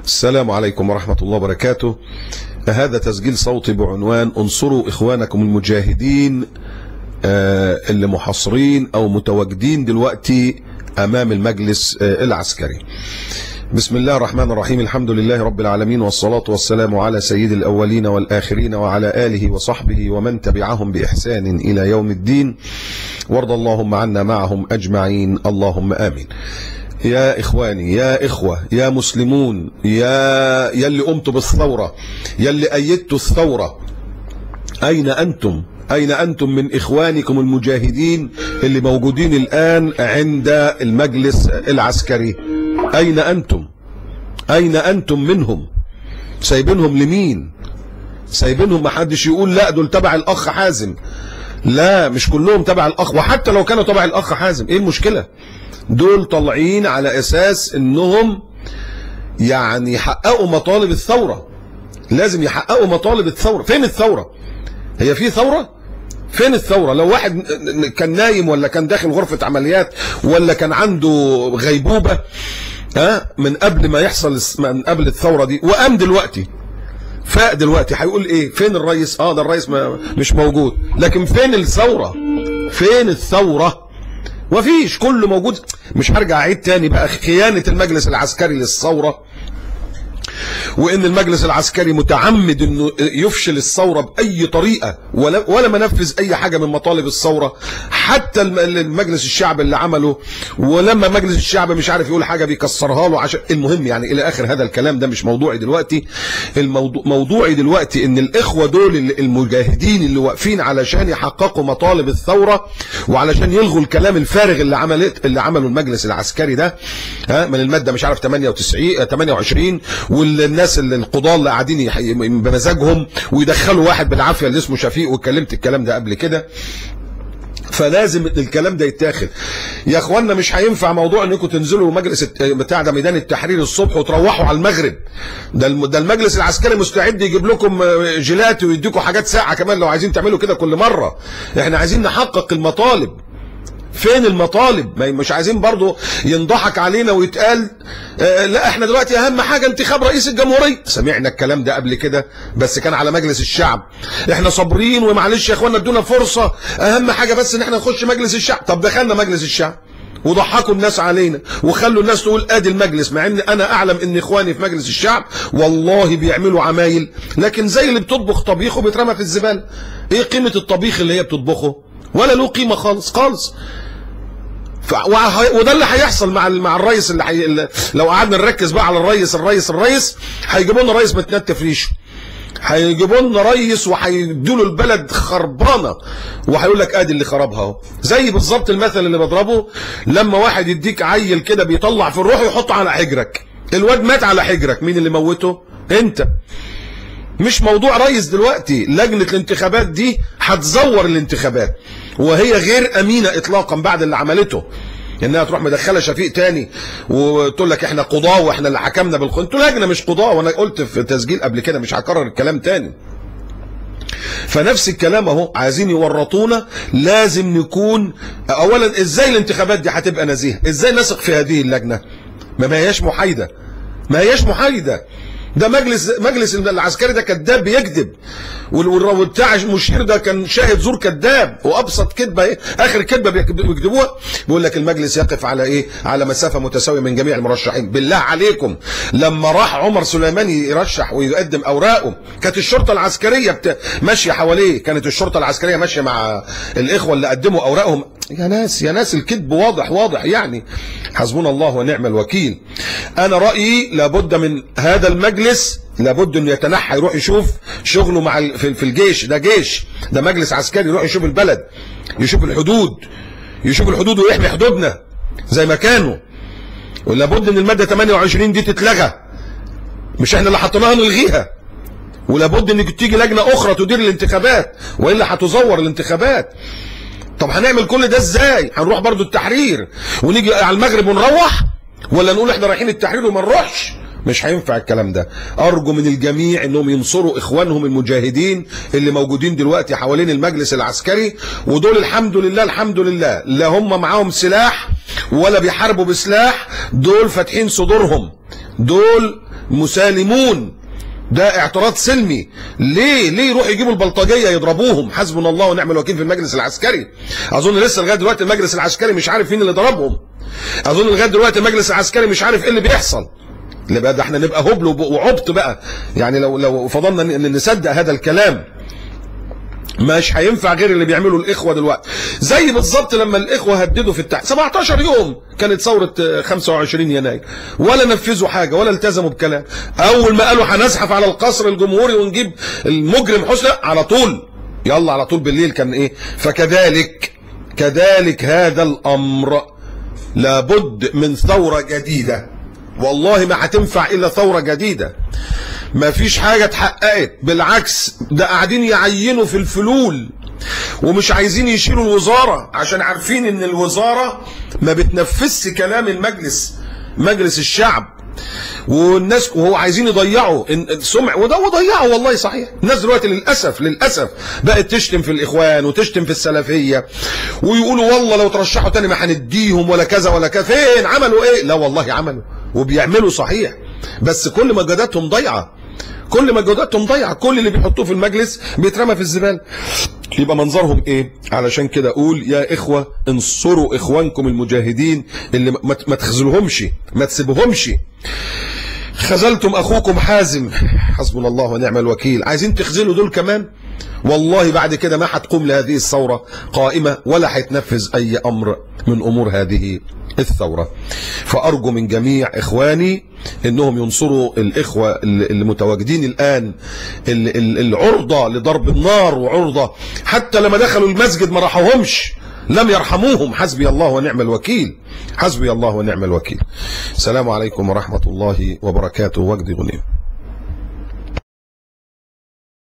السلام عليكم ورحمة الله وبركاته. هذا تسجيل صوتي بعنوان انصروا إخوانكم المجاهدين اللي محاصرين أو متواجدين دلوقتي أمام المجلس العسكري. بسم الله الرحمن الرحيم، الحمد لله رب العالمين، والصلاة والسلام على سيد الأولين والآخرين وعلى آله وصحبه ومن تبعهم بإحسان إلى يوم الدين، وارض اللهم عنا معهم أجمعين، اللهم آمين. يا إخواني، يا إخوة، يا مسلمون، يا اللي قمتوا بالثورة، يا اللي أيدتوا الثورة، أين أنتم؟ أين أنتم من إخوانكم المجاهدين اللي موجودين الآن عند المجلس العسكري؟ أين أنتم؟ أين أنتم منهم؟ سايبينهم لمين؟ سايبينهم محدش يقول لا دول تبع الأخ حازم. لا، مش كلهم تبع الأخ، وحتى لو كانوا تبع الأخ حازم إيه المشكلة؟ دول طالعين على أساس إنهم يعني يحققوا مطالب الثورة. لازم يحققوا مطالب الثورة. فين الثورة؟ هي في ثورة؟ فين الثورة؟ لو واحد كان نايم ولا كان داخل غرفة عمليات ولا كان عنده غيبوبة من قبل ما يحصل، من قبل الثورة دي، وقام دلوقتي فاق دلوقتي، هيقول ايه؟ فين الرئيس؟ ده الرئيس مش موجود. لكن فين الثورة؟ فين الثورة؟ وفيش، كله موجود. مش هرجع اعيد تاني بقى خيانة المجلس العسكري للثورة، وان المجلس العسكري متعمد انه يفشل الثورة باي طريقة، ولا منفذ اي حاجة من مطالب الثورة، حتى المجلس الشعب اللي عمله، ولما مجلس الشعب مش عارف يقول حاجة بيكسرها له. عشان المهم يعني الى اخر هذا الكلام ده مش موضوعي دلوقتي. موضوعي دلوقتي ان الاخوة دول المجاهدين اللي واقفين علشان يحققوا مطالب الثورة، وعلشان يلغوا الكلام الفارغ اللي عمله المجلس العسكري ده من المادة مش عارف 28 والناس اللي القضاة اللي قاعدين بمزاجهم ويدخلوا واحد بالعافية اللي اسمه شفيق، واتكلمت الكلام ده قبل كده. فلازم الكلام ده يتاخد يا اخوانا. مش هينفع موضوع انكم تنزلوا مجلس بتاع ده ميدان التحرير الصبح وتروحوا على المغرب. ده المجلس العسكري مستعد يجيب لكم جيلات ويديكم حاجات ساعة كمان لو عايزين تعملوا كده كل مرة. احنا عايزين نحقق المطالب. فين المطالب؟ مش عايزين برضو ينضحك علينا ويتقال لا احنا دلوقتي اهم حاجة انتخاب رئيس الجمهورية. سمعنا الكلام ده قبل كده بس كان على مجلس الشعب. احنا صابرين ومعلش يا اخوانا ادونا فرصة، اهم حاجة بس ان احنا نخش مجلس الشعب. طب دخلنا مجلس الشعب وضحكوا الناس علينا وخلوا الناس تقول ادي المجلس، مع ان انا اعلم ان اخواني في مجلس الشعب والله بيعملوا عمايل، لكن زي اللي بتطبخ طبيخه بيترمى في الزبالة. ايه قيمة الطبيخ اللي هي بتطبخه؟ ولا له قيمة خالص خالص. وده اللي هيحصل مع الرئيس اللي لو قعدنا نركز بقى على الرئيس هيجيبوا لنا رئيس متنتف ريشه، هيجيبوا لنا رئيس وهيدوا له البلد خربانه، وهيقول لك ادي اللي خربها اهو. زي بالظبط المثل اللي بضربه لما واحد يديك عيل كده بيطلع في الروح ويحطه على حجرك، الواد مات على حجرك، مين اللي موته؟ انت. مش موضوع رئيس دلوقتي. لجنة الانتخابات دي هتزور الانتخابات، وهي غير امينة اطلاقا بعد اللي عملته، انها تروح مدخله شفيق تاني وتقول لك احنا قضاة واحنا اللي حكمنا بالقانون. انتوا لجنة مش قضاة، وانا قلت في تسجيل قبل كده مش هكرر الكلام تاني. فنفس الكلام اهو، عايزين يورطونا. لازم نكون اولا ازاي الانتخابات دي هتبقى نزيهة؟ ازاي نثق في هذه اللجنة؟ ما هياش محايدة، ما هياش محايدة. ده مجلس العسكري ده كذاب بيكذب، والبتاع المشير ده كان شاهد زور كذاب، وابسط كذبه ايه؟ اخر كذبه بيكذبوها بيقول لك المجلس يقف على ايه؟ على مسافه متساويه من جميع المرشحين. بالله عليكم، لما راح عمر سليمان يرشح ويقدم اوراقه كانت الشرطه العسكريه ماشيه حواليه، كانت الشرطه العسكريه ماشيه مع الاخوه اللي قدموا اوراقهم. يا ناس الكذب واضح يعني. حسبنا الله ونعم الوكيل. انا رايي لابد من هذا المجلس، لابد انه يتنحى يروح يشوف شغله مع في الجيش. ده جيش، ده مجلس عسكري. يروح يشوف البلد، يشوف الحدود ويحمي حدودنا زي ما كانوا. ولابد ان الماده 28 دي تتلغى، مش احنا اللي حطيناها نلغيها. ولابد ان تيجي لجنه اخرى تدير الانتخابات، والا هتزور الانتخابات. طب هنعمل كل ده ازاي؟ هنروح برضو التحرير ونيجي على المغرب ونروح، ولا نقول احنا رايحين التحرير وما نروحش؟ مش هينفع الكلام ده. ارجو من الجميع انهم ينصروا اخوانهم المجاهدين اللي موجودين دلوقتي حوالين المجلس العسكري. ودول الحمد لله لا هم معاهم سلاح ولا بيحاربوا بسلاح، دول فاتحين صدورهم دول مسالمون، ده اعتراض سلمي. ليه يروح يجيبوا البلطجيه يضربوهم؟ حسبنا الله ونعم الوكيل في المجلس العسكري. اظن لسه لغايه دلوقتي المجلس العسكري مش عارف مين اللي ضربهم. اظن لغايه دلوقتي المجلس العسكري مش عارف ايه اللي بيحصل. اللي بقى ده احنا نبقى هبل وعبط بقى، يعني لو فضلنا ان نصدق هذا الكلام مش هينفع غير اللي بيعمله الاخوه دلوقتي. زي بالظبط لما الاخوه هددوا في 17 يوم كانت ثوره 25 يناير، ولا نفذوا حاجه ولا التزموا بكلام. اول ما قالوا هنزحف على القصر الجمهوري ونجيب المجرم حسني، على طول يلا على طول بالليل كان ايه. كذلك هذا الامر لابد من ثوره جديده، والله ما هتنفع الا ثوره جديده. ما فيش حاجه اتحققت، بالعكس ده قاعدين يعينوا في الفلول ومش عايزين يشيلوا الوزاره عشان عارفين ان الوزاره ما بتنفذش كلام مجلس الشعب. والناس وهو عايزين يضيعوا السمع، وده وضيعوا والله صحيح. الناس دلوقتي للاسف بقت تشتم في الاخوان وتشتم في السلفيه، ويقولوا والله لو ترشحوا تاني ما هنديهم ولا كذا ولا كذا. فين عملوا ايه؟ لا والله عملوا وبيعملوا صحيح، بس كل مجهوداتهم ضايعه، كل اللي بيحطوه في المجلس بيترمى في الزباله. يبقى منظرهم ايه؟ علشان كده اقول يا اخوه انصروا اخوانكم المجاهدين اللي ما تخذلهمش، ما تسيبهمش. خذلتم اخوكم حازم، حسبنا الله ونعم الوكيل، عايزين تخذلوا دول كمان؟ والله بعد كده ما هتقوم لهذه الثوره قائمه ولا هيتنفذ اي امر من امور هذه الثوره. فارجو من جميع اخواني انهم ينصروا الاخوه اللي متواجدين الان، العرضه لضرب النار، وعرضه حتى لما دخلوا المسجد ما راحوهمش، لم يرحموهم. حسبي الله ونعم الوكيل، حسبي الله ونعم الوكيل. السلام عليكم ورحمه الله وبركاته. وجدي غنيم.